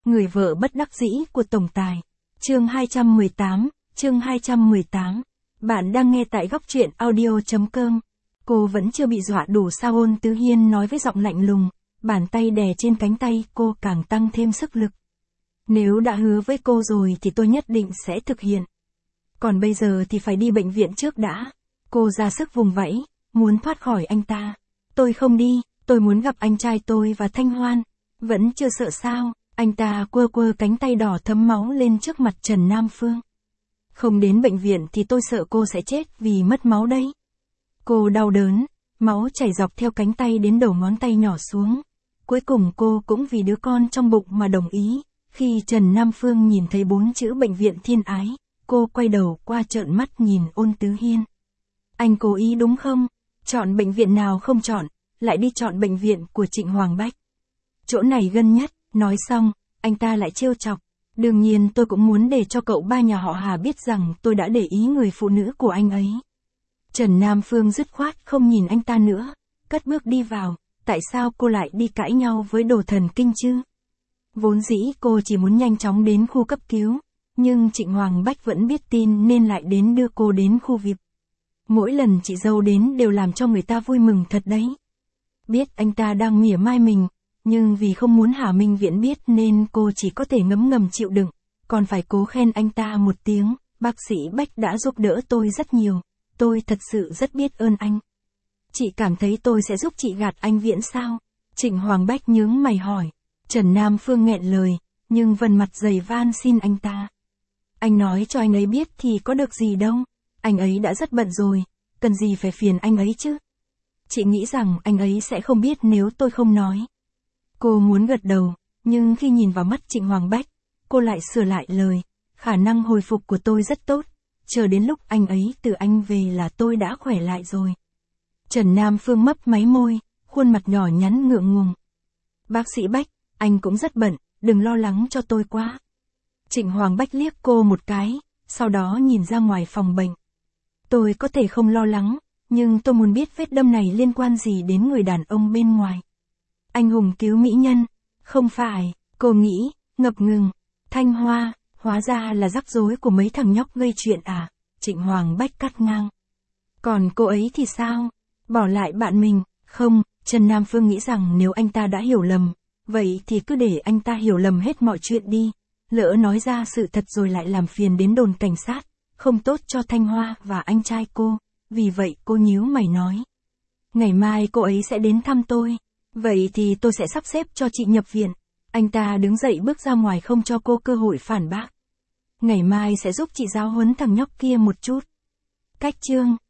Người vợ bất đắc dĩ của tổng tài. Chương 218. Bạn đang nghe tại góc truyện audio.com. Cô vẫn chưa bị dọa đủ sao? Ôn Tứ Hiên nói với giọng lạnh lùng, bàn tay đè trên cánh tay cô càng tăng thêm sức lực. Nếu đã hứa với cô rồi thì tôi nhất định sẽ thực hiện. Còn bây giờ thì phải đi bệnh viện trước đã. Cô ra sức vùng vẫy, muốn thoát khỏi anh ta. Tôi không đi, tôi muốn gặp anh trai tôi và Thanh Hoan. Vẫn chưa sợ sao? Anh ta quơ quơ cánh tay đỏ thấm máu lên trước mặt Trần Nam Phương. Không đến bệnh viện thì tôi sợ cô sẽ chết vì mất máu đấy. Cô đau đớn, máu chảy dọc theo cánh tay đến đầu ngón tay nhỏ xuống. Cuối cùng cô cũng vì đứa con trong bụng mà đồng ý. Khi Trần Nam Phương nhìn thấy 4 chữ bệnh viện Thiên Ái, cô quay đầu qua trợn mắt nhìn Ôn Tứ Hiên. Anh cố ý đúng không? Chọn bệnh viện nào không chọn, lại đi chọn bệnh viện của Trịnh Hoàng Bách. Chỗ này gần nhất. Nói xong, anh ta lại trêu chọc. Đương nhiên tôi cũng muốn để cho cậu ba nhà họ Hà biết rằng tôi đã để ý người phụ nữ của anh ấy. Trần Nam Phương dứt khoát không nhìn anh ta nữa, cất bước đi vào. Tại sao cô lại đi cãi nhau với đồ thần kinh chứ? Vốn dĩ cô chỉ muốn nhanh chóng đến khu cấp cứu, nhưng Trịnh Hoàng Bách vẫn biết tin nên lại đến đưa cô đến khu VIP. Mỗi lần chị dâu đến đều làm cho người ta vui mừng thật đấy. Biết anh ta đang mỉa mai mình, nhưng vì không muốn Hà Minh Viễn biết nên cô chỉ có thể ngấm ngầm chịu đựng, còn phải cố khen anh ta một tiếng. Bác sĩ Bách đã giúp đỡ tôi rất nhiều, tôi thật sự rất biết ơn anh. Chị cảm thấy tôi sẽ giúp chị gạt anh Viễn sao? Trịnh Hoàng Bách nhướng mày hỏi. Trần Nam Phương nghẹn lời, nhưng vần mặt dày van xin anh ta. Anh nói cho anh ấy biết thì có được gì đâu, anh ấy đã rất bận rồi, cần gì phải phiền anh ấy chứ? Chị nghĩ rằng anh ấy sẽ không biết nếu tôi không nói. Cô muốn gật đầu, nhưng khi nhìn vào mắt Trịnh Hoàng Bách, cô lại sửa lại lời. Khả năng hồi phục của tôi rất tốt, chờ đến lúc anh ấy từ Anh về là tôi đã khỏe lại rồi. Trần Nam Phương mấp máy môi, khuôn mặt nhỏ nhắn ngượng ngùng. Bác sĩ Bách, anh cũng rất bận, đừng lo lắng cho tôi quá. Trịnh Hoàng Bách liếc cô một cái, sau đó nhìn ra ngoài phòng bệnh. Tôi có thể không lo lắng, nhưng tôi muốn biết vết đâm này liên quan gì đến người đàn ông bên ngoài. Anh hùng cứu mỹ nhân, không phải, cô nghĩ, ngập ngừng. Thanh Hoa, hóa ra là rắc rối của mấy thằng nhóc gây chuyện à? Trịnh Hoàng Bách cắt ngang. Còn cô ấy thì sao? Bỏ lại bạn mình, không, Trần Nam Phương nghĩ rằng nếu anh ta đã hiểu lầm, vậy thì cứ để anh ta hiểu lầm hết mọi chuyện đi. Lỡ nói ra sự thật rồi lại làm phiền đến đồn cảnh sát, không tốt cho Thanh Hoa và anh trai cô. Vì vậy cô nhíu mày nói. Ngày mai cô ấy sẽ đến thăm tôi. Vậy thì tôi sẽ sắp xếp cho chị nhập viện. Anh ta đứng dậy bước ra ngoài không cho cô cơ hội phản bác. Ngày mai sẽ giúp chị giáo huấn thằng nhóc kia một chút. Cách chương